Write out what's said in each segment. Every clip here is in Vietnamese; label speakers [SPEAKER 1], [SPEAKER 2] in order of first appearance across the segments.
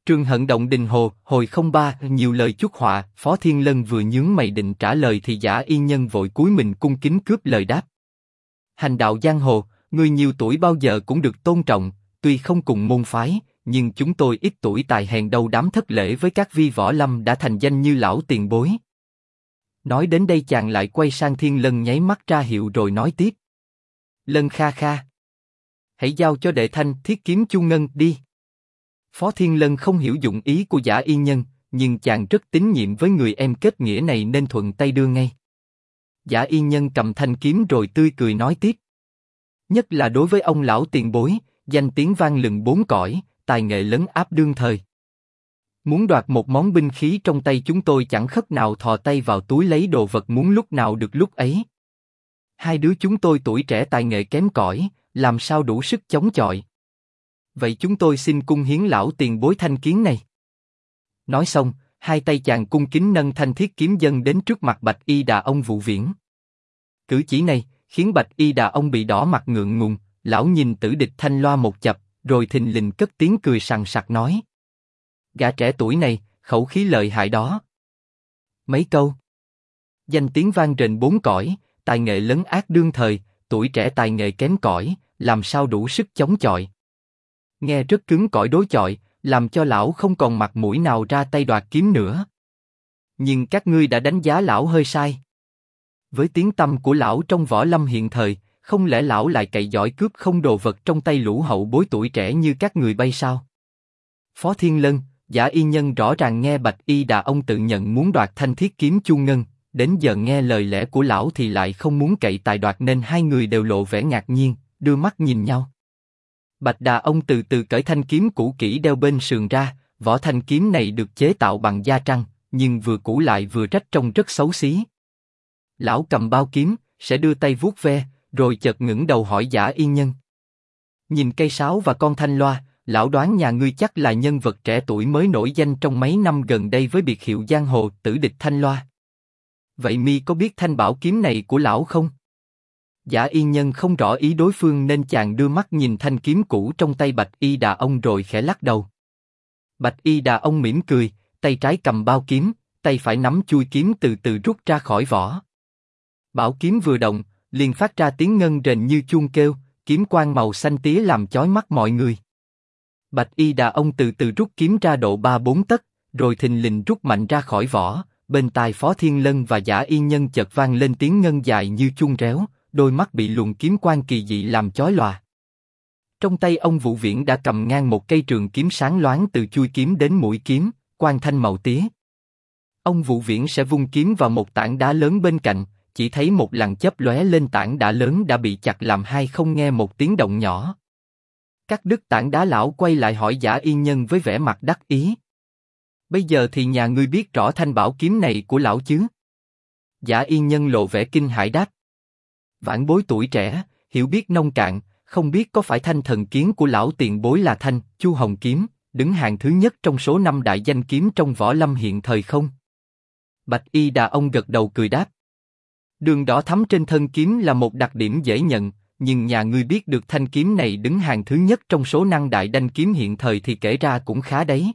[SPEAKER 1] Trường Hận Động Đình Hồ, hồi 03, nhiều lời chúc họa. Phó Thiên Lân vừa nhướng mày định trả lời thì Giả Y Nhân vội cúi mình cung kính cướp lời đáp. Hành đạo giang hồ, người nhiều tuổi bao giờ cũng được tôn trọng, tuy không cùng môn phái, nhưng chúng tôi ít tuổi tài hèn đâu dám thất lễ với các vi võ lâm đã thành danh như lão tiền bối. Nói đến đây chàng lại quay sang Thiên Lân nháy mắt ra hiệu rồi nói tiếp. Lân kha kha, hãy giao cho đệ thanh thiết kiếm Chu Ngân đi. Phó Thiên Lân không hiểu dụng ý của Giả Y Nhân, nhưng chàng rất tín nhiệm với người em kết nghĩa này nên thuận tay đưa ngay. Giả Y Nhân cầm thanh kiếm rồi tươi cười nói tiếp. Nhất là đối với ông lão tiền bối, danh tiếng vang lừng bốn cõi, tài nghệ lấn áp đương thời. Muốn đoạt một món binh khí trong tay chúng tôi chẳng khất nào thò tay vào túi lấy đồ vật muốn lúc nào được lúc ấy. Hai đứa chúng tôi tuổi trẻ tài nghệ kém cỏi, làm sao đủ sức chống chọi. Vậy chúng tôi xin cung hiến lão tiền bối thanh kiếm này. Nói xong, hai tay chàng cung kính nâng thanh thiết kiếm dâng đến trước mặt Bạch Y Đà Ông Vũ Viễn. Cử chỉ này khiến Bạch Y Đà Ông bị đỏ mặt ngượng ngùng, lão nhìn Tử Địch Thanh Loa một chập, rồi thình lình cất tiếng cười sằng sặc nói: Gã trẻ tuổi này, khẩu khí lợi hại đó. Mấy câu. Danh tiếng vang rền bốn cõi, tài nghệ lấn át đương thời, tuổi trẻ tài nghệ kém cỏi, làm sao đủ sức chống chọi. Nghe rất cứng cỏi đối chọi, làm cho lão không còn mặt mũi nào ra tay đoạt kiếm nữa. Nhưng các ngươi đã đánh giá lão hơi sai. Với tiếng tăm của lão trong võ lâm hiện thời, không lẽ lão lại cậy giỏi cướp không đồ vật trong tay lũ hậu bối tuổi trẻ như các người bay sao? Phó Thiên Lân, Giả Y Nhân rõ ràng nghe Bạch Y Đà Ông tự nhận muốn đoạt thanh thiết kiếm Chu Ngân, đến giờ nghe lời lẽ của lão thì lại không muốn cậy tài đoạt nên hai người đều lộ vẻ ngạc nhiên, đưa mắt nhìn nhau. Bạch Đà Ông từ từ cởi thanh kiếm cũ kỹ đeo bên sườn ra, vỏ thanh kiếm này được chế tạo bằng da trăng, nhưng vừa cũ lại vừa rách trông rất xấu xí. Lão cầm bao kiếm, sẽ đưa tay vuốt ve, rồi chợt ngẩng đầu hỏi Giả Y Nhân. Nhìn cây sáo và con thanh loa, lão đoán nhà ngươi chắc là nhân vật trẻ tuổi mới nổi danh trong mấy năm gần đây với biệt hiệu giang hồ Tử Địch Thanh Loa. Vậy mi có biết thanh bảo kiếm này của lão không? Giả Y Nhân không rõ ý đối phương nên chàng đưa mắt nhìn thanh kiếm cũ trong tay Bạch Y Đà Ông rồi khẽ lắc đầu. Bạch Y Đà Ông mỉm cười, tay trái cầm bao kiếm, tay phải nắm chuôi kiếm từ từ rút ra khỏi vỏ. Bảo kiếm vừa động, liền phát ra tiếng ngân rền như chuông kêu, kiếm quang màu xanh tía làm chói mắt mọi người. Bạch Y Đà Ông từ từ rút kiếm ra độ 3-4 tấc, rồi thình lình rút mạnh ra khỏi vỏ. Bên tai Phó Thiên Lân và Giả Y Nhân chợt vang lên tiếng ngân dài như chuông réo, đôi mắt bị luồng kiếm quang kỳ dị làm chói lòa. Trong tay ông Vũ Viễn đã cầm ngang một cây trường kiếm sáng loáng từ chuôi kiếm đến mũi kiếm, quang thanh màu tía. Ông Vũ Viễn sẽ vung kiếm vào một tảng đá lớn bên cạnh, chỉ thấy một lằn chớp lóe lên tảng đá lớn đã bị chặt làm hai không nghe một tiếng động nhỏ. Cắt đứt tảng đá lão quay lại hỏi Giả Y Nhân với vẻ mặt đắc ý. Bây giờ thì nhà ngươi biết rõ thanh bảo kiếm này của lão chứ? Giả Y Nhân lộ vẻ kinh hãi đáp. Vãn bối tuổi trẻ, hiểu biết nông cạn, không biết có phải thanh thần kiếm của lão tiền bối là thanh Chu Hồng kiếm, đứng hàng thứ nhất trong số 5 đại danh kiếm trong võ lâm hiện thời không? Bạch Y Đà Ông gật đầu cười đáp. Đường đỏ thắm trên thân kiếm là một đặc điểm dễ nhận, nhưng nhà ngươi biết được thanh kiếm này đứng hàng thứ nhất trong số 5 đại danh kiếm hiện thời thì kể ra cũng khá đấy.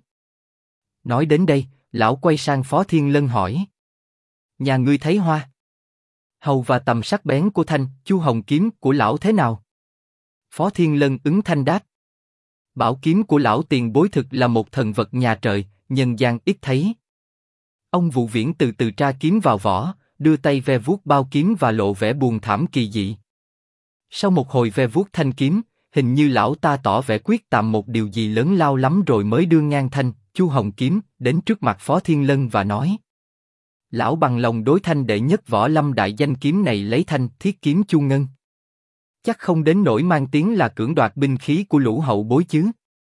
[SPEAKER 1] Nói đến đây, lão quay sang Phó Thiên Lân hỏi. Nhà ngươi thấy hoa hầu và tầm sắc bén của thanh Chu Hồng kiếm của lão thế nào? Phó Thiên Lân ứng thanh đáp. Bảo kiếm của lão tiền bối thực là một thần vật nhà trời, nhân gian ít thấy. Ông Vũ Viễn từ từ tra kiếm vào vỏ, đưa tay ve vuốt bao kiếm và lộ vẻ buồn thảm kỳ dị. Sau một hồi ve vuốt thanh kiếm, hình như lão ta tỏ vẻ quyết tạm một điều gì lớn lao lắm rồi mới đưa ngang thanh Chu Hồng kiếm đến trước mặt Phó Thiên Lân và nói. Lão bằng lòng đối thanh đệ nhất võ lâm đại danh kiếm này lấy thanh thiết kiếm Chu Ngân. Chắc không đến nỗi mang tiếng là cưỡng đoạt binh khí của lũ hậu bối chứ?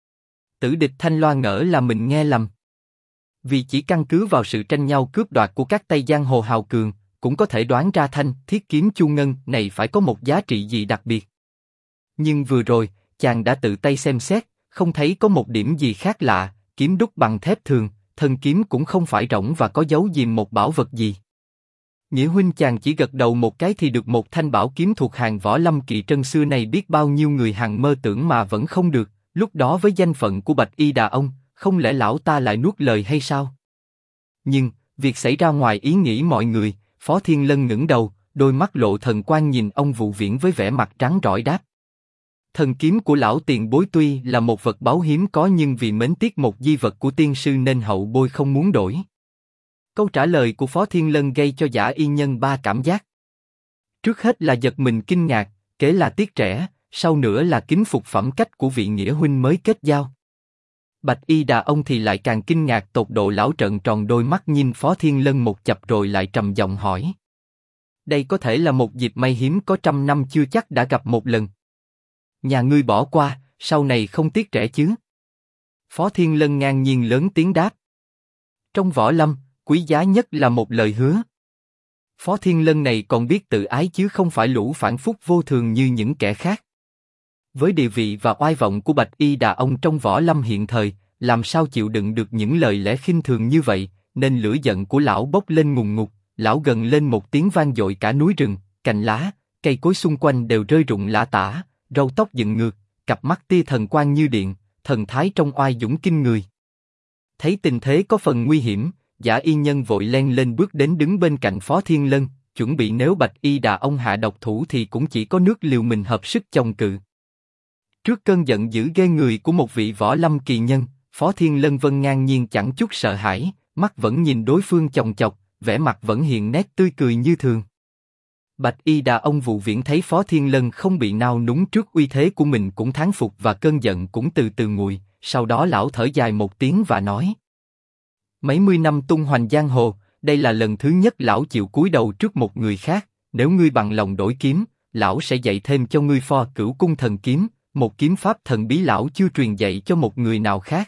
[SPEAKER 1] Tử Địch Thanh Loa ngỡ là mình nghe lầm. Vì chỉ căn cứ vào sự tranh nhau cướp đoạt của các tay giang hồ hào cường, cũng có thể đoán ra thanh thiết kiếm Chu Ngân này phải có một giá trị gì đặc biệt. Nhưng vừa rồi, chàng đã tự tay xem xét, không thấy có một điểm gì khác lạ, kiếm đúc bằng thép thường, thân kiếm cũng không phải rỗng và có giấu giềm một bảo vật gì. Nghĩa huynh chàng chỉ gật đầu một cái thì được một thanh bảo kiếm thuộc hàng võ lâm kỵ trân xưa này biết bao nhiêu người hằng mơ tưởng mà vẫn không được, lúc đó với danh phận của Bạch Y Đà Ông, không lẽ lão ta lại nuốt lời hay sao? Nhưng, việc xảy ra ngoài ý nghĩ mọi người, Phó Thiên Lân ngẩng đầu, đôi mắt lộ thần quang nhìn ông Vụ Viễn với vẻ mặt trắng rỏi đáp. Thần kiếm của lão tiền bối tuy là một vật báu hiếm có nhưng vì mến tiếc một di vật của tiên sư nên hậu bối không muốn đổi. Câu trả lời của Phó Thiên Lân gây cho Dã Y Nhân ba cảm giác. Trước hết là giật mình kinh ngạc, kế là tiếc rẻ, sau nữa là kính phục phẩm cách của vị nghĩa huynh mới kết giao. Bạch Y Đà ông thì lại càng kinh ngạc tột độ, lão trợn tròn đôi mắt nhìn Phó Thiên Lân một chập rồi lại trầm giọng hỏi. Đây có thể là một dịp may hiếm có 100 năm chưa chắc đã gặp một lần. Nhà ngươi bỏ qua, sau này không tiếc rẻ chứ? Phó Thiên Lân ngang nhiên lớn tiếng đáp. Trong võ lâm, quý giá nhất là một lời hứa. Phó Thiên Lân này còn biết tự ái chứ không phải lũ phản phúc vô thường như những kẻ khác. Với địa vị và oai vọng của Bạch Y Đà ông trong võ lâm hiện thời, làm sao chịu đựng được những lời lẽ khinh thường như vậy, nên lửa giận của lão bốc lên ngùn ngụt, lão gầm lên một tiếng vang dội cả núi rừng, cành lá, cây cối xung quanh đều rơi rụng lả tả, râu tóc dựng ngược, cặp mắt tia thần quang như điện, thần thái trong oai dũng kinh người. Thấy tình thế có phần nguy hiểm, Dã Y Nhân vội len lên bước đến đứng bên cạnh Phó Thiên Lân, chuẩn bị nếu Bạch Y Đà ông hạ độc thủ thì cũng chỉ có nước liều mình hợp sức chống cự. Trước cơn giận dữ ghê người của một vị võ lâm kỳ nhân, Phó Thiên Lân vẫn ngang nhiên chẳng chút sợ hãi, mắt vẫn nhìn đối phương chòng chọc, vẻ mặt vẫn hiện nét tươi cười như thường. Bạch Y Đà ông Vụ Viễn thấy Phó Thiên Lân không bị nao núng trước uy thế của mình cũng thán phục và cơn giận cũng từ từ nguội. Sau đó lão thở dài một tiếng và nói: Mấy mươi năm tung hoành giang hồ, đây là lần thứ nhất lão chịu cúi đầu trước một người khác. Nếu ngươi bằng lòng đổi kiếm, lão sẽ dạy thêm cho ngươi Pho Cửu Cung Thần Kiếm, một kiếm pháp thần bí lão chưa truyền dạy cho một người nào khác.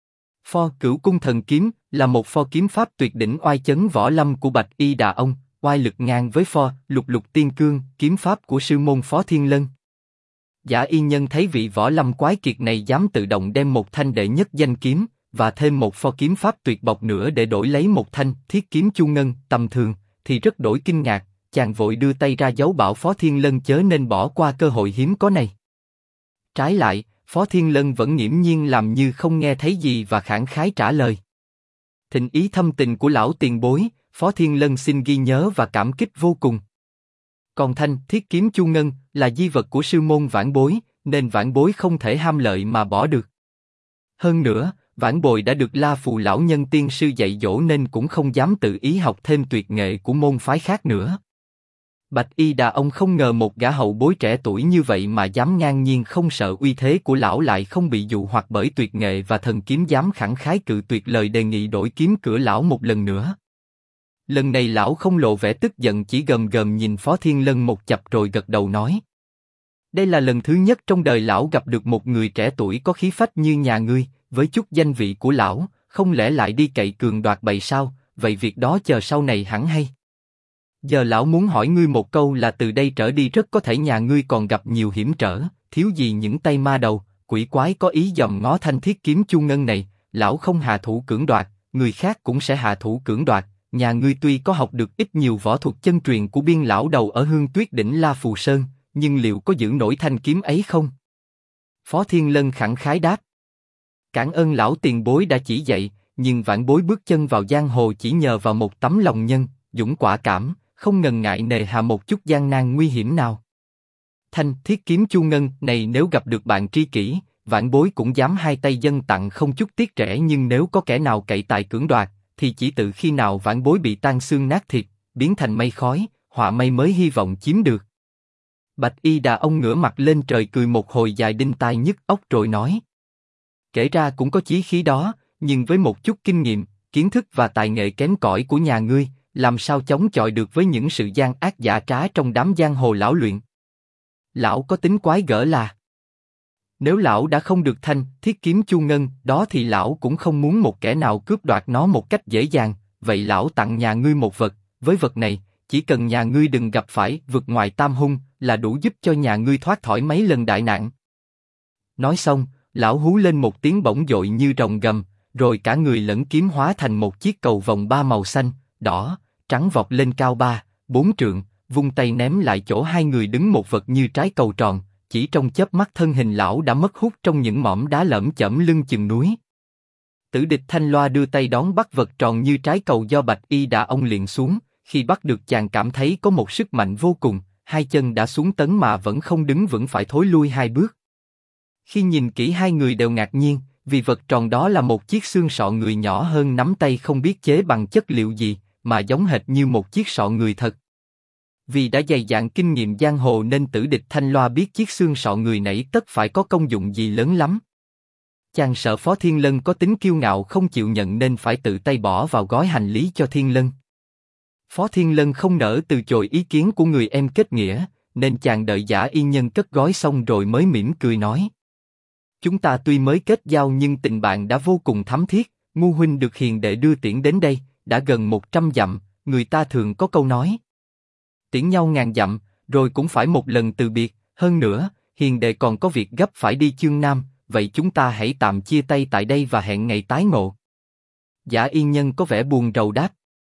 [SPEAKER 1] Pho Cửu Cung Thần Kiếm là một pho kiếm pháp tuyệt đỉnh oai chấn võ lâm của Bạch Y Đà ông, oai lực ngang với Pho Lục Lục Tiên Cương, kiếm pháp của sư môn Phó Thiên Lân. Dã Y Nhân thấy vị võ lâm quái kiệt này dám tự động đem một thanh đệ nhất danh kiếm và thêm một pho kiếm pháp tuyệt bộc nữa để đổi lấy một thanh Thiết Kiếm Chu Ngân tầm thường, thì rất đổi kinh ngạc. Chàng vội đưa tay ra dấu bảo Phó Thiên Lân chớ nên bỏ qua cơ hội hiếm có này. Trái lại, Phó Thiên Lân vẫn nghiễm nhiên làm như không nghe thấy gì và khẳng khái trả lời. Thịnh ý thâm tình của lão tiền bối, Phó Thiên Lân xin ghi nhớ và cảm kích vô cùng. Còn thanh Thiết Kiếm Chu Ngân là di vật của sư môn vãn bối, nên vãn bối không thể ham lợi mà bỏ được. Hơn nữa, vãn bối đã được La Phù lão nhân tiên sư dạy dỗ nên cũng không dám tự ý học thêm tuyệt nghệ của môn phái khác nữa. Bạch Y Đà ông không ngờ một gã hậu bối trẻ tuổi như vậy mà dám ngang nhiên không sợ uy thế của lão, lại không bị dụ hoặc bởi tuyệt nghệ và thần kiếm, dám khẳng khái cự tuyệt lời đề nghị đổi kiếm của lão một lần nữa. Lần này lão không lộ vẻ tức giận, chỉ gầm gầm nhìn Phó Thiên Lân một chập rồi gật đầu nói: Đây là lần thứ nhất trong đời lão gặp được một người trẻ tuổi có khí phách như nhà ngươi, với chút danh vị của lão, không lẽ lại đi cậy cường đoạt bậy sao? Vậy việc đó chờ sau này hẳn hay. Giờ lão muốn hỏi ngươi một câu là từ đây trở đi rất có thể nhà ngươi còn gặp nhiều hiểm trở, thiếu gì những tay ma đầu, quỷ quái có ý dòm ngó thanh Thiết Kiếm Chu Ngân này. Lão không hạ thủ cưỡng đoạt, người khác cũng sẽ hạ thủ cưỡng đoạt. Nhà ngươi tuy có học được ít nhiều võ thuật chân truyền của Biên lão đầu ở Hương Tuyết đỉnh La Phù Sơn, nhưng liệu có giữ nổi thanh kiếm ấy không? Phó Thiên Lân khẳng khái đáp: Cảm ơn lão tiền bối đã chỉ dạy, nhưng vãn bối bước chân vào giang hồ chỉ nhờ vào một tấm lòng nhân, dũng quả cảm, không ngần ngại nề hà một chút gian nan nguy hiểm nào. Thanh Thiết Kiếm Chu Ngân này nếu gặp được bạn tri kỷ, vãn bối cũng dám hai tay dâng tặng không chút tiếc rẻ, nhưng nếu có kẻ nào cậy tài cưỡng đoạt, thì chỉ tự khi nào vãn bối bị tan xương nát thịt, biến thành mây khói, họa mây mới hy vọng chiếm được. Bạch Y Đà ông ngửa mặt lên trời cười một hồi dài đinh tai nhức óc rồi nói: Kể ra cũng có chí khí đó, nhưng với một chút kinh nghiệm, kiến thức và tài nghệ kém cỏi của nhà ngươi, làm sao chống chọi được với những sự gian ác giả trá trong đám giang hồ lão luyện. Lão có tính quái gở là: Nếu lão đã không được thanh Thiết Kiếm Chu Ngân đó thì lão cũng không muốn một kẻ nào cướp đoạt nó một cách dễ dàng. Vậy lão tặng nhà ngươi một vật, với vật này, chỉ cần nhà ngươi đừng gặp phải vực ngoại tam hung là đủ giúp cho nhà ngươi thoát khỏi mấy lần đại nạn. Nói xong, lão hú lên một tiếng bỗng dội như rồng gầm, rồi cả người lẫn kiếm hóa thành một chiếc cầu vồng ba màu xanh, đỏ, trắng vọt lên cao 3-4 trượng, vung tay ném lại chỗ hai người đứng một vật như trái cầu tròn. Chỉ trong chớp mắt thân hình lão đã mất hút trong những mỏm đá lởm chởm lưng chừng núi. Tử địch Thanh Loa đưa tay đón bắt vật tròn như trái cầu do Bạch Y Đà ông liền xuống, khi bắt được chàng cảm thấy có một sức mạnh vô cùng, hai chân đã xuống tấn mà vẫn không đứng vững phải thối lui hai bước. Khi nhìn kỹ hai người đều ngạc nhiên, vì vật tròn đó là một chiếc xương sọ người nhỏ hơn nắm tay không biết chế bằng chất liệu gì, mà giống hệt như một chiếc sọ người thật. Vì đã dày dạn kinh nghiệm giang hồ nên Tử địch Thanh Loa biết chiếc xương sọ người nãy tất phải có công dụng gì lớn lắm. Chàng sợ Phó Thiên Lân có tính kiêu ngạo không chịu nhận nên phải tự tay bỏ vào gói hành lý cho Thiên Lân. Phó Thiên Lân không nỡ từ chối ý kiến của người em kết nghĩa, nên chàng đợi Giả Y Nhân cất gói xong rồi mới mỉm cười nói: chúng ta tuy mới kết giao nhưng tình bạn đã vô cùng thắm thiết. Ngu huynh được hiền đệ đưa tiễn đến đây, đã gần 100 dặm, người ta thường có câu nói: tiễn nhau ngàn dặm, rồi cũng phải một lần từ biệt. Hơn nữa, hiền đệ còn có việc gấp phải đi Chương Nam, vậy chúng ta hãy tạm chia tay tại đây và hẹn ngày tái ngộ. Giả Y Nhân có vẻ buồn rầu đáp: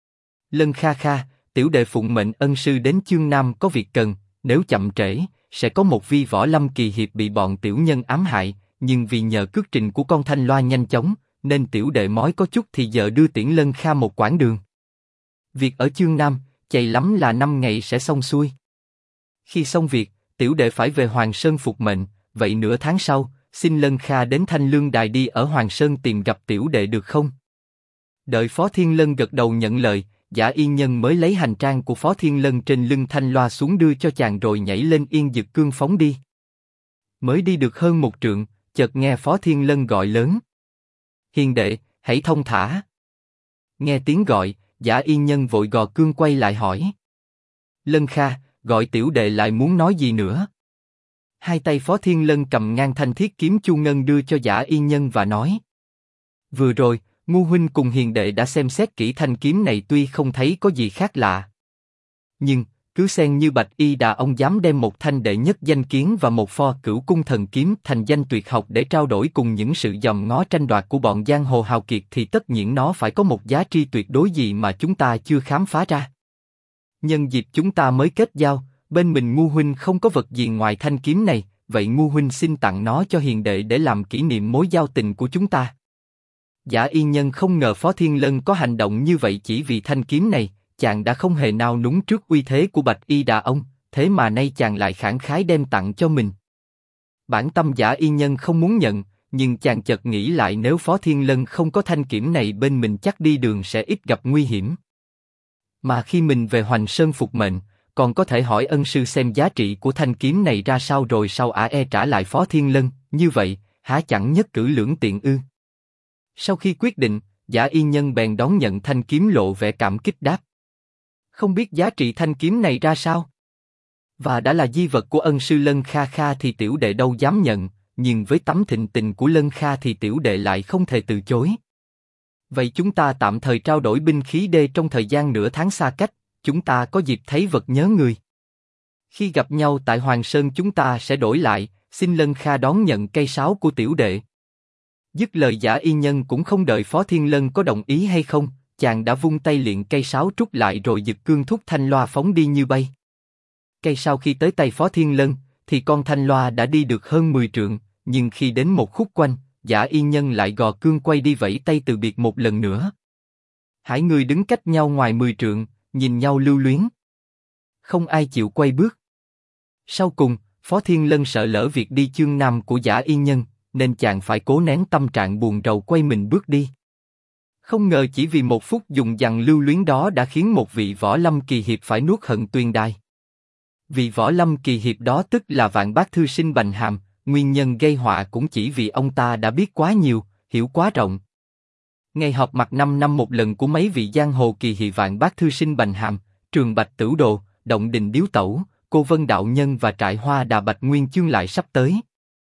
[SPEAKER 1] Lân Kha Kha, tiểu đệ phụng mệnh ân sư đến Chương Nam có việc cần, nếu chậm trễ, sẽ có một vi võ lâm kỳ hiệp bị bọn tiểu nhân ám hại, nhưng vì nhờ cước trình của con Thanh Loa nhanh chóng, nên tiểu đệ mói có chút thì giờ đưa tiễn Lân Kha một quãng đường. Việc ở Chương Nam, chạy lắm là 5 ngày sẽ xong xuôi. Khi xong việc, tiểu đệ phải về Hoàng Sơn phục mệnh, vậy nửa tháng sau, xin Lân Kha đến Thanh Lương Đài đi ở Hoàng Sơn tìm gặp tiểu đệ được không? Đợi Phó Thiên Lân gật đầu nhận lời, Giả Y Nhân mới lấy hành trang của Phó Thiên Lân trên lưng Thanh Loa xuống đưa cho chàng rồi nhảy lên Yên Dực Cương phóng đi. Mới đi được hơn 1 trượng, chợt nghe Phó Thiên Lân gọi lớn: hiền đệ, hãy thông thả. Nghe tiếng gọi, Giả Y Nhân vội gò cương quay lại hỏi: Lân Kha, gọi tiểu đệ lại muốn nói gì nữa? Hai tay Phó Thiên Lân cầm ngang thanh thiết kiếm Chu Ngân đưa cho Giả Y Nhân và nói: vừa rồi, Ngu huynh cùng hiền đệ đã xem xét kỹ thanh kiếm này, tuy không thấy có gì khác lạ, nhưng cứ xem như Bạch Y Đà ông dám đem một thanh đệ nhất danh kiếm và một pho Cửu Cung thần kiếm thành danh tuyệt học để trao đổi cùng những sự dòm ngó tranh đoạt của bọn giang hồ hào kiệt, thì tất nhiên nó phải có một giá trị tuyệt đối gì mà chúng ta chưa khám phá ra. Nhân dịp chúng ta mới kết giao, bên mình Ngu huynh không có vật gì ngoài thanh kiếm này, vậy Ngu huynh xin tặng nó cho hiền đệ để làm kỷ niệm mối giao tình của chúng ta. Giả Y Nhân không ngờ Phó Thiên Lân có hành động như vậy chỉ vì thanh kiếm này. Chàng đã không hề nao núng trước uy thế của Bạch Y Đà ông, thế mà nay chàng lại khẳng khái đem tặng cho mình. Bản tâm Giả Y Nhân không muốn nhận, nhưng chàng chợt nghĩ lại nếu Phó Thiên Lân không có thanh kiếm này bên mình chắc đi đường sẽ ít gặp nguy hiểm. Mà khi mình về Hoành Sơn phục mệnh, còn có thể hỏi ân sư xem giá trị của thanh kiếm này ra sao rồi sau trả lại Phó Thiên Lân, như vậy, há chẳng nhất cử lưỡng tiện ư? Sau khi quyết định, Giả Y Nhân bèn đón nhận thanh kiếm lộ vẻ cảm kích đáp: không biết giá trị thanh kiếm này ra sao? Và đã là di vật của ân sư Lân Kha Kha thì tiểu đệ đâu dám nhận, nhưng với tấm thịnh tình của Lân Kha thì tiểu đệ lại không thể từ chối. Vậy chúng ta tạm thời trao đổi binh khí đê trong thời gian nửa tháng xa cách, chúng ta có dịp thấy vật nhớ người. Khi gặp nhau tại Hoàng Sơn chúng ta sẽ đổi lại, xin Lân Kha đón nhận cây sáo của tiểu đệ. Dứt lời Giả Y Nhân cũng không đợi Phó Thiên Lân có đồng ý hay không, chàng đã vung tay liền cây sáo trút lại rồi giật cương thúc Thanh Loa phóng đi như bay. Cây sau khi tới tay Phó Thiên Lân, thì con Thanh Loa đã đi được hơn 10 trượng, nhưng khi đến một khúc quanh, Giả Y Nhân lại gò cương quay đi vẫy tay từ biệt một lần nữa. Hai người đứng cách nhau ngoài 10 trượng, nhìn nhau lưu luyến. Không ai chịu quay bước. Sau cùng, Phó Thiên Lân sợ lỡ việc đi Chương Nam của Giả Y Nhân, nên chàng phải cố nén tâm trạng buồn rầu quay mình bước đi. Không ngờ chỉ vì một phút dùng dằng lưu luyến đó đã khiến một vị võ lâm kỳ hiệp phải nuốt hận tuyền đài. Vị võ lâm kỳ hiệp đó tức là Vạn Bác Thư Sinh Bành Hàm, nguyên nhân gây họa cũng chỉ vì ông ta đã biết quá nhiều, hiểu quá rộng. Ngày họp mặt 5 năm một lần của mấy vị giang hồ kỳ hiệp Vạn Bác Thư Sinh Bành Hàm, Trường Bạch Tửu Đồ, Động Đình Điếu Tẩu, Cô Vân Đạo Nhân và Trại Hoa Đà Bạch Nguyên Chương lại sắp tới.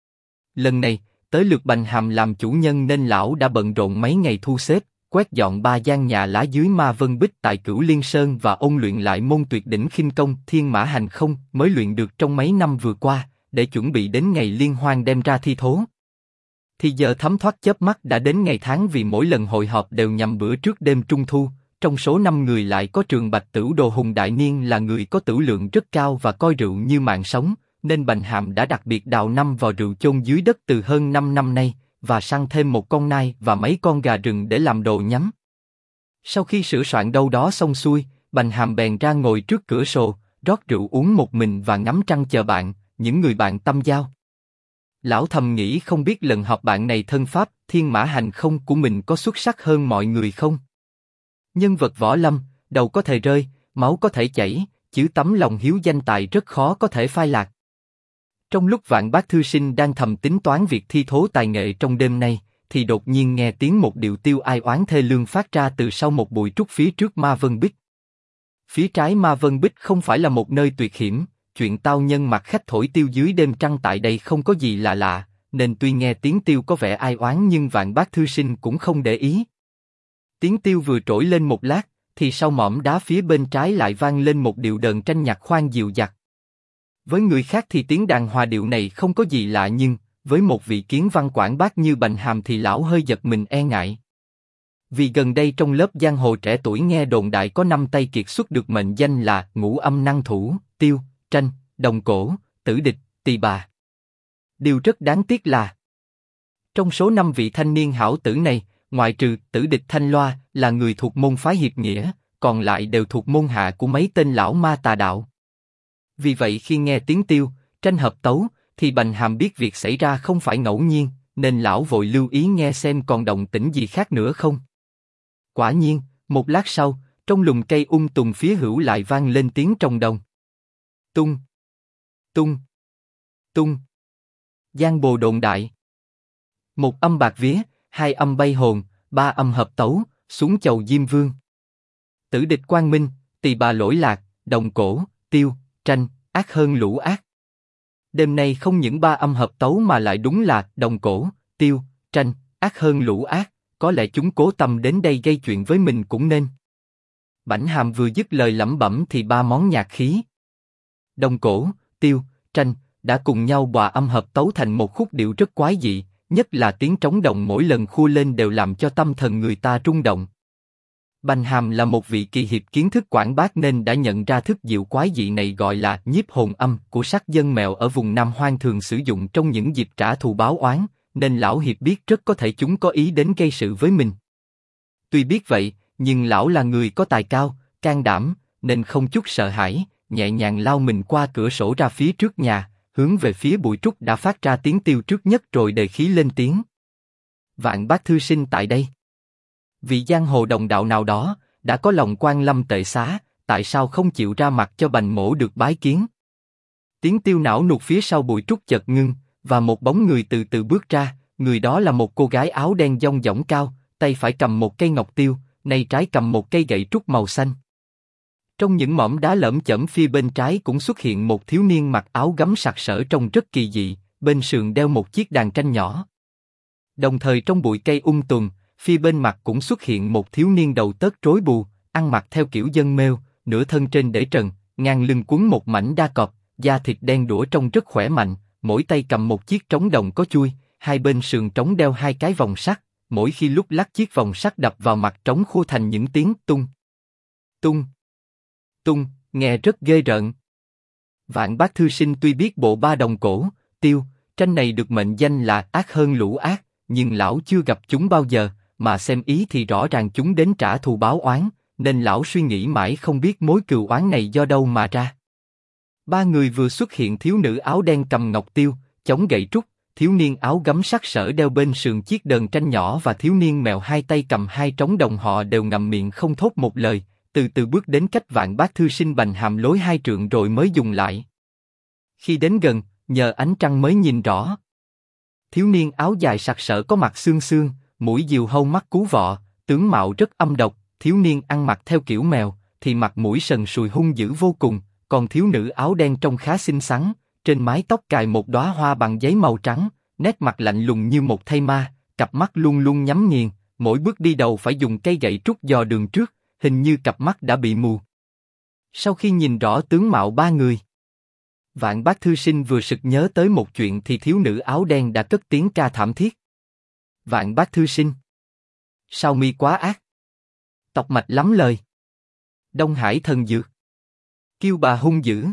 [SPEAKER 1] Lần này, tới lượt Bành Hàm làm chủ nhân nên lão đã bận rộn mấy ngày thu xếp, quét dọn 3 gian nhà lá dưới Ma Vân Bích tại Cửu Liên Sơn và ôn luyện lại môn tuyệt đỉnh khinh công Thiên Mã Hành Không mới luyện được trong mấy năm vừa qua, để chuẩn bị đến ngày liên hoan đem ra thi thố. Thì giờ thấm thoát chớp mắt đã đến ngày tháng vì mỗi lần hội họp đều nhằm bữa trước đêm Trung Thu. Trong số 5 người lại có Trường Bạch Tửu Đồ Hùng Đại Niên là người có tửu lượng rất cao và coi rượu như mạng sống, nên Bành Hàm đã đặc biệt đào 5 vò rượu chôn dưới đất từ hơn 5 năm nay, và săn thêm một con nai và mấy con gà rừng để làm đồ nhắm. Sau khi sửa soạn đâu đó xong xuôi, Bành Hàm bèn ra ngồi trước cửa sổ, rót rượu uống một mình và ngắm trăng chờ bạn, những người bạn tâm giao. Lão thầm nghĩ không biết lần họp bạn này thân pháp thiên mã hành không của mình có xuất sắc hơn mọi người không? Nhân vật võ lâm, đầu có thể rơi, máu có thể chảy, chứ tấm lòng hiếu danh tài rất khó có thể phai lạc. Trong lúc Vạn Bác Thư Sinh đang thầm tính toán việc thi thố tài nghệ trong đêm nay, thì đột nhiên nghe tiếng một điệu tiêu ai oán thê lương phát ra từ sau một bụi trúc phía trước Ma Vân Bích. Phía trái Ma Vân Bích không phải là một nơi tuyệt hiểm, chuyện tao nhân mặc khách thổi tiêu dưới đêm trăng tại đây không có gì lạ lạ, nên tuy nghe tiếng tiêu có vẻ ai oán nhưng Vạn Bác Thư Sinh cũng không để ý. Tiếng tiêu vừa trỗi lên một lát, thì sau mỏm đá phía bên trái lại vang lên một điệu đờn tranh nhạc khoan dịu dặt. Với người khác thì tiếng đàn hòa điệu này không có gì lạ nhưng, với một vị kiến văn quảng bác như Bành Hàm thì lão hơi giật mình e ngại. Vì gần đây trong lớp giang hồ trẻ tuổi nghe đồn đại có 5 tay kiệt xuất được mệnh danh là ngũ âm năng thủ, Tiêu, Tranh, Đồng Cổ, Tử Địch, Tỳ Bà. Điều rất đáng tiếc là trong số 5 vị thanh niên hảo tử này, ngoại trừ Tử Địch Thanh Loa là người thuộc môn phái hiệp nghĩa, còn lại đều thuộc môn hạ của mấy tên lão ma tà đạo. Vì vậy khi nghe tiếng Tiêu, Tranh hợp tấu, thì Bành Hàm biết việc xảy ra không phải ngẫu nhiên, nên lão vội lưu ý nghe xem còn động tĩnh gì khác nữa không. Quả nhiên, một lát sau, trong lùm cây tùng phía hữu lại vang lên tiếng trống đồng. Tung, tung, tung. Giang bồ đồn đại. Một âm bạc vía, hai âm bay hồn, ba âm hợp tấu, xuống chầu Diêm Vương. Tử Địch quang minh, Tỳ Bà lỗi lạc, Đồng Cổ, Tiêu, Tranh, ác hơn lũ ác. Đêm nay không những ba âm hợp tấu mà lại đúng là Đồng Cổ, Tiêu, Tranh, ác hơn lũ ác, có lẽ chúng cố tâm đến đây gây chuyện với mình cũng nên. Bảnh Hàm vừa dứt lời lẩm bẩm thì ba món nhạc khí Đồng Cổ, Tiêu, Tranh đã cùng nhau hòa âm hợp tấu thành một khúc điệu rất quái dị, nhất là tiếng trống đồng mỗi lần khua lên đều làm cho tâm thần người ta rung động. Bành Hàm là một vị kỳ hiệp kiến thức quảng bác nên đã nhận ra thức diệu quái dị này gọi là nhiếp hồn âm của sắc dân mèo ở vùng Nam Hoang thường sử dụng trong những dịp trả thù báo oán, nên lão hiệp biết rất có thể chúng có ý đến gây sự với mình. Tuy biết vậy, nhưng lão là người có tài cao, can đảm, nên không chút sợ hãi, nhẹ nhàng lao mình qua cửa sổ ra phía trước nhà, hướng về phía bụi trúc đã phát ra tiếng tiêu trước nhất rồi đề khí lên tiếng. Vạn Bác Thư Sinh tại đây. Vị giang hồ đồng đạo nào đó, đã có lòng quan lâm tệ xá, tại sao không chịu ra mặt cho Bành mỗ được bái kiến? Tiếng tiêu não nuột phía sau bụi trúc chợt ngưng, và một bóng người từ từ bước ra, người đó là một cô gái áo đen dong dỏng cao, tay phải cầm một cây ngọc tiêu, nay trái cầm một cây gậy trúc màu xanh. Trong những mỏm đá lởm chởm phía bên trái cũng xuất hiện một thiếu niên mặc áo gấm sặc sỡ trông rất kỳ dị, bên sườn đeo một chiếc đàn tranh nhỏ. Đồng thời trong bụi cây tùng, phía bên mặt cũng xuất hiện một thiếu niên đầu tớt rối bù, ăn mặc theo kiểu dân Mêu, nửa thân trên để trần, ngang lưng quấn một mảnh đa cọp, da thịt đen đũa trông rất khỏe mạnh, mỗi tay cầm một chiếc trống đồng có chuôi, hai bên sườn trống đeo hai cái vòng sắt, mỗi khi lúc lắc chiếc vòng sắt đập vào mặt trống khua thành những tiếng tung, tung, tung, nghe rất ghê rợn. Vạn Bác Thư Sinh tuy biết bộ ba Đồng Cổ, Tiêu, Tranh này được mệnh danh là ác hơn lũ ác, nhưng lão chưa gặp chúng bao giờ, mà xem ý thì rõ ràng chúng đến trả thù báo oán, nên lão suy nghĩ mãi không biết mối cừu oán này do đâu mà ra. Ba người vừa xuất hiện, thiếu nữ áo đen cầm ngọc tiêu, chống gậy trúc, thiếu niên áo gấm sắc sỡ đeo bên sườn chiếc đờn tranh nhỏ và thiếu niên mèo hai tay cầm hai trống đồng, họ đều ngậm miệng không thốt một lời, từ từ bước đến cách Vạn Bác Thư Sinh Bành Hàm lối 2 trượng rồi mới dừng lại. Khi đến gần, nhờ ánh trăng mới nhìn rõ. Thiếu niên áo dài sặc sỡ có mặt xương xương, mũi diều hâu mắt cú vọ, tướng mạo rất âm độc. Thiếu niên ăn mặc theo kiểu mèo, thì mặt mũi sần sùi hung dữ vô cùng, còn thiếu nữ áo đen trông khá xinh xắn, trên mái tóc cài một đóa hoa bằng giấy màu trắng, nét mặt lạnh lùng như một thây ma, cặp mắt luôn luôn nhắm nghiền, mỗi bước đi đầu phải dùng cây gậy trúc dò đường trước, hình như cặp mắt đã bị mù. Sau khi nhìn rõ tướng mạo ba người, Vạn Bác Thư Sinh vừa sực nhớ tới một chuyện thì thiếu nữ áo đen đã cất tiếng ca thảm thiết. Vạn Bác Thư Sinh, sao mi quá ác, tọc mạch lắm lời, Đông Hải thần dược, kiêu bà hung dữ,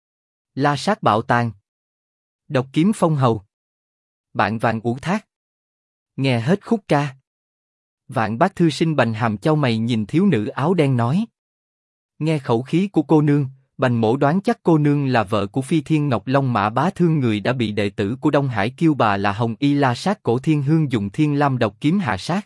[SPEAKER 1] la sát bạo tàn, độc kiếm phong hầu, bạn vàng ủ thác, nghe hết khúc ca. Vạn Bác Thư Sinh Bành Hàm chau mày nhìn thiếu nữ áo đen nói. Nghe khẩu khí của cô nương, Bành mỗ đoán chắc cô nương là vợ của Phi Thiên Ngọc Long Mã Bá Thương, người đã bị đệ tử của Đông Hải Kiêu Bà là Hồng Y La Sát Cổ Thiên Hương dùng Thiên Lam độc kiếm hạ sát.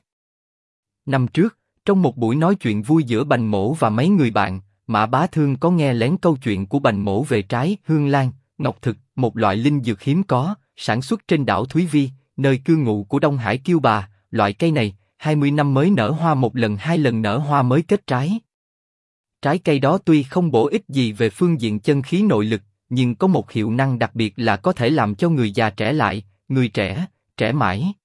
[SPEAKER 1] Năm trước, trong một buổi nói chuyện vui giữa Bành mỗ và mấy người bạn, Mã Bá Thương có nghe lén câu chuyện của Bành mỗ về trái hương lan, ngọc thực, một loại linh dược hiếm có, sản xuất trên đảo Thúy Vi, nơi cư ngụ của Đông Hải Kiêu Bà. Loại cây này, 20 năm mới nở hoa một lần, 2 lần nở hoa mới kết trái. Trái cây đó tuy không bổ ích gì về phương diện chân khí nội lực, nhưng có một hiệu năng đặc biệt là có thể làm cho người già trẻ lại, người trẻ, trẻ mãi.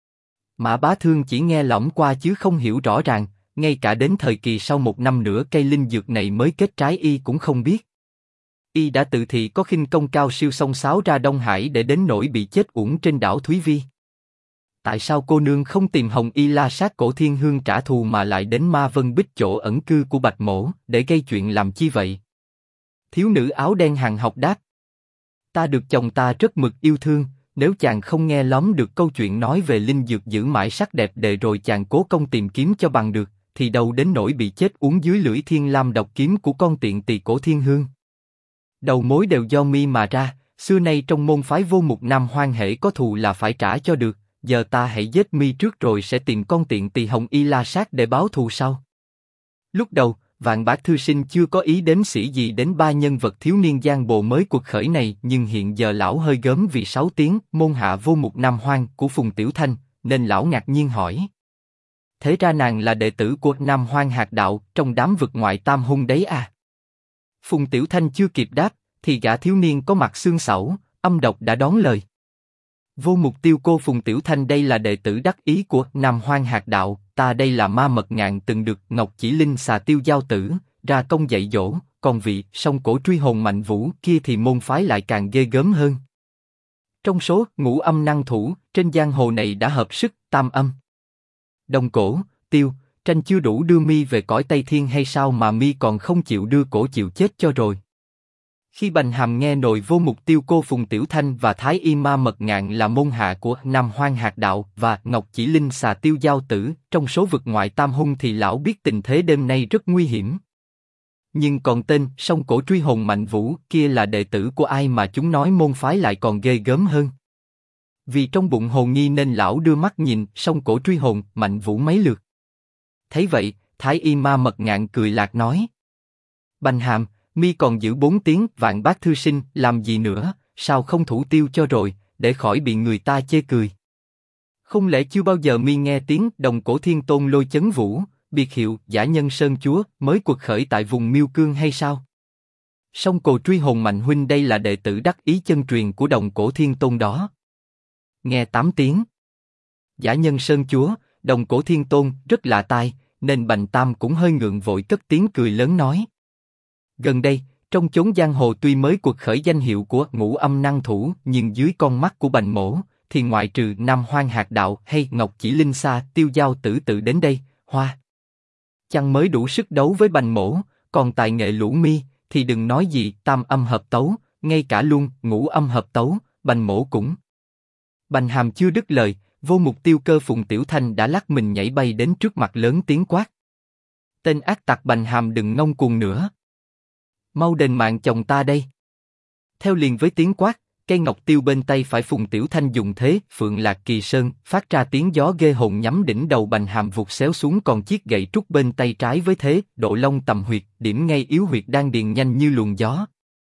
[SPEAKER 1] Mã Bá Thương chỉ nghe lỏm qua chứ không hiểu rõ ràng, ngay cả đến thời kỳ sau 1 năm nữa cây linh dược này mới kết trái y cũng không biết. Y đã tự thị có khinh công cao siêu xông xáo ra Đông Hải để đến nỗi bị chết uổng trên đảo Thúy Vi. Tại sao cô nương không tìm Hồng Y La Sát Cổ Thiên Hương trả thù mà lại đến Ma Vân Bích chỗ ẩn cư của Bạch mỗ để gây chuyện làm chi vậy? Thiếu nữ áo đen hằng học đáp. Ta được chồng ta rất mực yêu thương, nếu chàng không nghe lóm được câu chuyện nói về linh dược giữ mãi sắc đẹp để rồi chàng cố công tìm kiếm cho bằng được, thì đâu đến nỗi bị chết uống dưới lưỡi Thiên Lam độc kiếm của con tiện tỳ Cổ Thiên Hương. Đầu mối đều do mi mà ra, xưa nay trong môn phái Vô Mục Nam Hoang hễ có thù là phải trả cho được. Giờ ta hãy giết mi trước rồi sẽ tìm con tiện tỳ Hồng Y La Sát để báo thù sau. Lúc đầu, Vạn Bác Thư Sinh chưa có ý đếm xỉ gì đến 3 nhân vật thiếu niên giang bồ mới cuộc khởi này, nhưng hiện giờ lão hơi gớm vì 6 tiếng môn hạ Vô Mục Nam Hoang của Phùng Tiểu Thanh, nên lão ngạc nhiên hỏi. Thế ra nàng là đệ tử của Nam Hoang Hạt Đạo trong đám vực ngoại tam hung đấy à? Phùng Tiểu Thanh chưa kịp đáp, thì gã thiếu niên có mặt xương xẩu, âm độc đã đón lời. Vô Mục Tiêu cô Phùng Tiểu Thanh đây là đệ tử đắc ý của Nam Hoang Hạt Đạo, ta đây là Ma Mật Ngạn từng được Ngọc Chỉ Linh xà tiêu giao tử ra công dạy dỗ, còn vị song cổ truy hồn Mạnh Vũ kia thì môn phái lại càng ghê gớm hơn. Trong số ngũ âm năng thủ trên giang hồ này đã hợp sức tam âm. Đồng Cổ, Tiêu, Tranh chưa đủ đưa mi về cõi Tây Thiên hay sao mà mi còn không chịu đưa cổ chịu chết cho rồi? Khi Bành Hàm nghe nội Vô Mục Tiêu cô Phùng Tiểu Thanh và Thái Y Ma Mật Ngạn là môn hạ của Nam Hoang Hạt Đạo và Ngọc Chỉ Linh xà tiêu giao tử trong số vực ngoại tam hung thì lão biết tình thế đêm nay rất nguy hiểm. Nhưng còn tên song cổ truy hồn Mạnh Vũ kia là đệ tử của ai mà chúng nói môn phái lại còn ghê gớm hơn? Vì trong bụng hồn nghi nên lão đưa mắt nhìn song cổ truy hồn Mạnh Vũ mấy lượt. Thấy vậy, Thái Y Ma Mật Ngạn cười lạc nói. Bành Hàm, mi còn giữ 4 tiếng Vạn Bác Thư Sinh làm gì nữa, sao không thủ tiêu cho rồi, để khỏi bị người ta chê cười. Không lẽ chưa bao giờ mi nghe tiếng Đồng Cổ Thiên Tôn Lôi Chấn Vũ, biệt hiệu Giả Nhân Sơn Chúa mới cuộc khởi tại vùng Miêu Cương hay sao? Song Cồ Truy Hồn Mạnh huynh đây là đệ tử đắc ý chân truyền của Đồng Cổ Thiên Tôn đó. Nghe 8 tiếng Giả Nhân Sơn Chúa, Đồng Cổ Thiên Tôn rất lạ tai, nên Bành Tam cũng hơi ngượng vội cất tiếng cười lớn nói. Gần đây, trong chốn giang hồ tuy mới cuộc khởi danh hiệu của ngũ âm năng thủ, nhưng dưới con mắt của Bành mỗ, thì ngoại trừ Nam Hoang Hạt Đạo hay Ngọc Chỉ Linh xa tiêu giao tử tự đến đây, hoa chăng mới đủ sức đấu với Bành mỗ, còn tài nghệ lũ mi, thì đừng nói gì tam âm hợp tấu, ngay cả luôn ngũ âm hợp tấu, Bành mỗ cũng. Bành Hàm chưa đứt lời, Vô Mục Tiêu cơ Phùng Tiểu Thanh đã lắc mình nhảy bay đến trước mặt lớn tiếng quát. Tên ác tặc Bành Hàm đừng ngông cuồng nữa. Mau đền mạng chồng ta đây. Theo liền với tiếng quát, cây ngọc tiêu bên tay phải Phùng Tiểu Thanh dùng thế Phượng Lạc Kỳ Sơn phát ra tiếng gió ghê hồn nhắm đỉnh đầu Bành Hàm vụt xéo xuống, còn chiếc gậy trúc bên tay trái với thế Độ Long Tầm Huyệt điểm ngay yếu huyệt đan điền nhanh như luồng gió.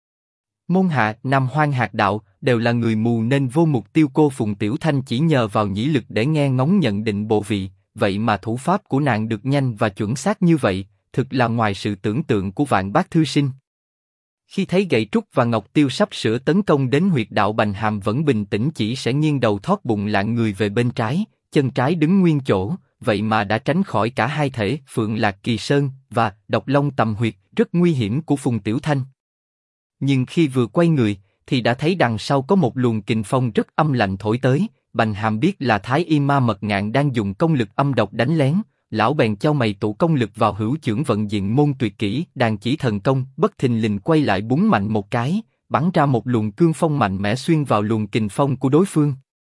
[SPEAKER 1] Môn hạ Nam Hoang Hạt Đạo đều là người mù nên Vô Mục Tiêu cô Phùng Tiểu Thanh chỉ nhờ vào nhĩ lực để nghe ngóng nhận định bộ vị, vậy mà thủ pháp của nàng được nhanh và chuẩn xác như vậy, thực là ngoài sự tưởng tượng của Vạn Bác Thư Sinh. Khi thấy gậy trúc và ngọc tiêu sắp sửa tấn công đến huyệt đạo, Bành Hàm vẫn bình tĩnh chỉ sẽ nghiêng đầu thoát bụng lạng người về bên trái, chân trái đứng nguyên chỗ, vậy mà đã tránh khỏi cả hai thể Phượng Lạc Kỳ Sơn và Độc Long Tầm Huyệt rất nguy hiểm của Phùng Tiểu Thanh. Nhưng khi vừa quay người, thì đã thấy đằng sau có một luồng kình phong rất âm lạnh thổi tới. Bành Hàm biết là Thái Y Ma Mật Ngạn đang dùng công lực âm độc đánh lén, lão bèn chau mày tụ công lực vào hữu chưởng vận diện môn tuyệt kỹ Đàn Chỉ Thần Công, bất thình lình quay lại búng mạnh một cái, bắn ra một luồng cương phong mạnh mẽ xuyên vào luồng kình phong của đối phương.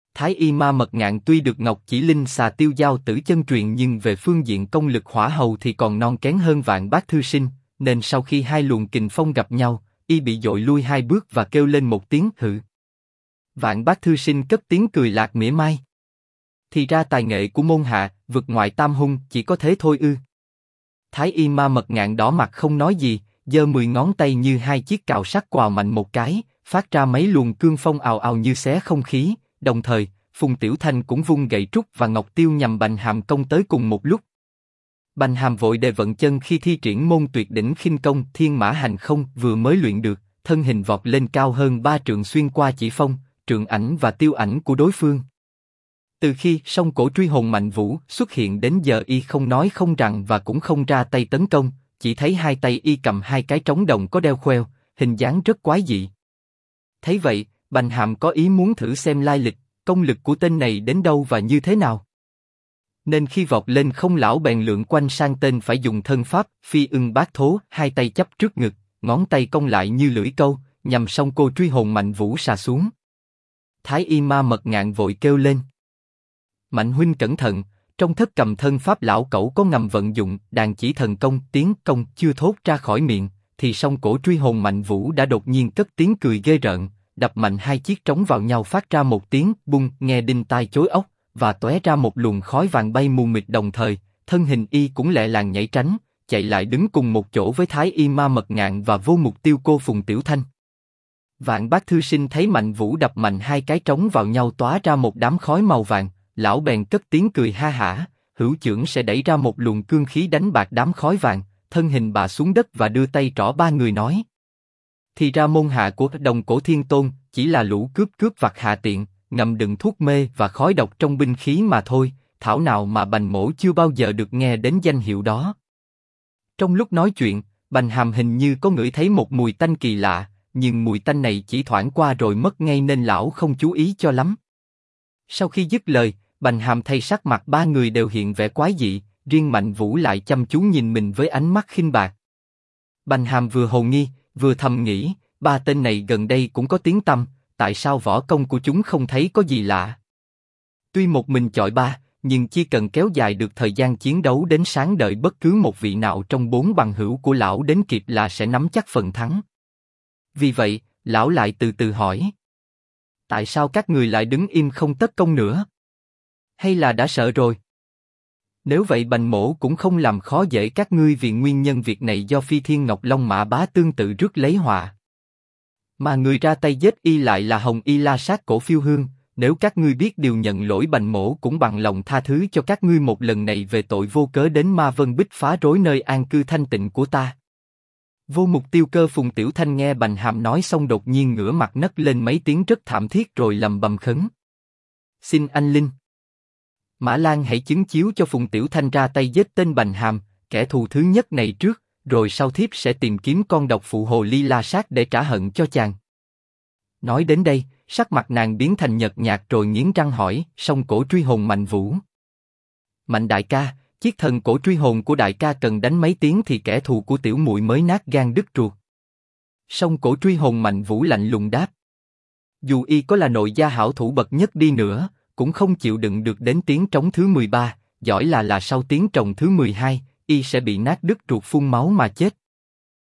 [SPEAKER 1] Thái y ma Mật Ngạn tuy được Ngọc Chỉ Linh xà tiêu giao tử chân truyền nhưng về phương diện công lực hỏa hầu thì còn non kén hơn Vạn Bác Thư Sinh, nên sau khi hai luồng kình phong gặp nhau, y bị dội lui hai bước và kêu lên một tiếng hự. Vạn Bác Thư Sinh cất tiếng cười lạc mỉa mai. Thì ra tài nghệ của môn hạ, vượt ngoại tam hung, chỉ có thế thôi ư? Thái y ma Mật Ngạn đỏ mặt không nói gì, giơ 10 ngón tay như hai chiếc cào sắt quào mạnh một cái, phát ra mấy luồng cương phong ào ào như xé không khí. Đồng thời, Phùng Tiểu Thanh cũng vung gậy trúc và ngọc tiêu nhằm Bành Hàm công tới cùng một lúc. Bành Hàm vội đề vận chân khi thi triển môn tuyệt đỉnh khinh công Thiên Mã Hành Không vừa mới luyện được, thân hình vọt lên cao hơn 3 trượng xuyên qua chỉ phong, trượng ảnh và tiêu ảnh của đối phương. Từ khi song cổ truy hồn Mạnh Vũ xuất hiện đến giờ y không nói không rằng và cũng không ra tay tấn công, chỉ thấy hai tay y cầm hai cái trống đồng có đeo khoeo, hình dáng rất quái dị. Thấy vậy, Bành Hàm có ý muốn thử xem lai lịch, công lực của tên này đến đâu và như thế nào. Nên khi vọt lên không lão bèn lượn quanh sang tên phải dùng thân pháp Phi Ưng Bát Thố, hai tay chắp trước ngực, ngón tay cong lại như lưỡi câu, nhằm song cô truy hồn Mạnh Vũ xà xuống. Thái y ma Mật Ngạn vội kêu lên. Mạnh huynh cẩn thận, trong thất cầm thân pháp lão cẩu có ngầm vận dụng đàn chỉ thần công, tiếng công chưa thốt ra khỏi miệng, thì song cổ truy hồn Mạnh Vũ đã đột nhiên cất tiếng cười ghê rợn, đập mạnh hai chiếc trống vào nhau phát ra một tiếng bung nghe đinh tai chối óc, và tóe ra một luồng khói vàng bay mù mịt. Đồng thời, thân hình y cũng lẹ làng nhảy tránh, chạy lại đứng cùng một chỗ với Thái y ma Mật Ngạn và vô mục tiêu cô Phùng Tiểu Thanh. Vạn Bác Thư Sinh thấy Mạnh Vũ đập mạnh hai cái trống vào nhau tóa ra một đám khói màu vàng, lão bèn cất tiếng cười ha hả, hữu chưởng sẽ đẩy ra một luồng cương khí đánh bạc đám khói vàng, thân hình bạ xuống đất và đưa tay trỏ ba người nói. Thì ra môn hạ của Đồng Cổ Thiên Tôn chỉ là lũ cướp vặt hạ tiện, ngầm đựng thuốc mê và khói độc trong binh khí mà thôi, thảo nào mà Bành mỗ chưa bao giờ được nghe đến danh hiệu đó. Trong lúc nói chuyện, Bành Hàm hình như có ngửi thấy một mùi tanh kỳ lạ, nhưng mùi tanh này chỉ thoảng qua rồi mất ngay nên lão không chú ý cho lắm. Sau khi dứt lời, Bành Hàm thay sắc mặt ba người đều hiện vẻ quái dị, riêng Mạnh Vũ lại chăm chú nhìn mình với ánh mắt khinh bạc. Bành Hàm vừa hồ nghi, vừa thầm nghĩ, ba tên này gần đây cũng có tiếng tăm, tại sao võ công của chúng không thấy có gì lạ? Tuy một mình chọi ba, nhưng chỉ cần kéo dài được thời gian chiến đấu đến sáng đợi bất cứ một vị nào trong bốn bằng hữu của lão đến kịp là sẽ nắm chắc phần thắng. Vì vậy, lão lại từ từ hỏi. Tại sao các người lại đứng im không tất công nữa? Hay là đã sợ rồi? Nếu vậy Bành mỗ cũng không làm khó dễ các ngươi vì nguyên nhân việc này do Phi Thiên Ngọc Long Mã Bá tương tự rước lấy họa. Mà người ra tay giết y lại là Hồng Y La Sát Cổ Phiêu Hương, nếu các ngươi biết điều nhận lỗi Bành mỗ cũng bằng lòng tha thứ cho các ngươi một lần này về tội vô cớ đến Ma Vân Bích phá rối nơi an cư thanh tịnh của ta. Vô mục tiêu cơ Phùng Tiểu Thanh nghe Bành Hàm nói xong đột nhiên ngửa mặt nấc lên mấy tiếng rất thảm thiết rồi lầm bầm khấn. Xin anh Linh, Mã Lan hãy chứng chiếu cho Phùng Tiểu Thanh ra tay giết tên Bành Hàm, kẻ thù thứ nhất này trước, rồi sau thiếp sẽ tìm kiếm con độc phụ hồ ly La Sát để trả hận cho chàng. Nói đến đây, sắc mặt nàng biến thành nhợt nhạt rồi nghiến răng hỏi, song cổ truy hồn Mạnh Vũ. Mạnh đại ca, chiếc thần cổ truy hồn của đại ca cần đánh mấy tiếng thì kẻ thù của tiểu muội mới nát gan đứt ruột. Song cổ truy hồn Mạnh Vũ lạnh lùng đáp. Dù y có là nội gia hảo thủ bậc nhất đi nữa, cũng không chịu đựng được đến tiếng trống thứ 13, giỏi là sau tiếng trồng thứ 12, y sẽ bị nát đứt ruột phun máu mà chết.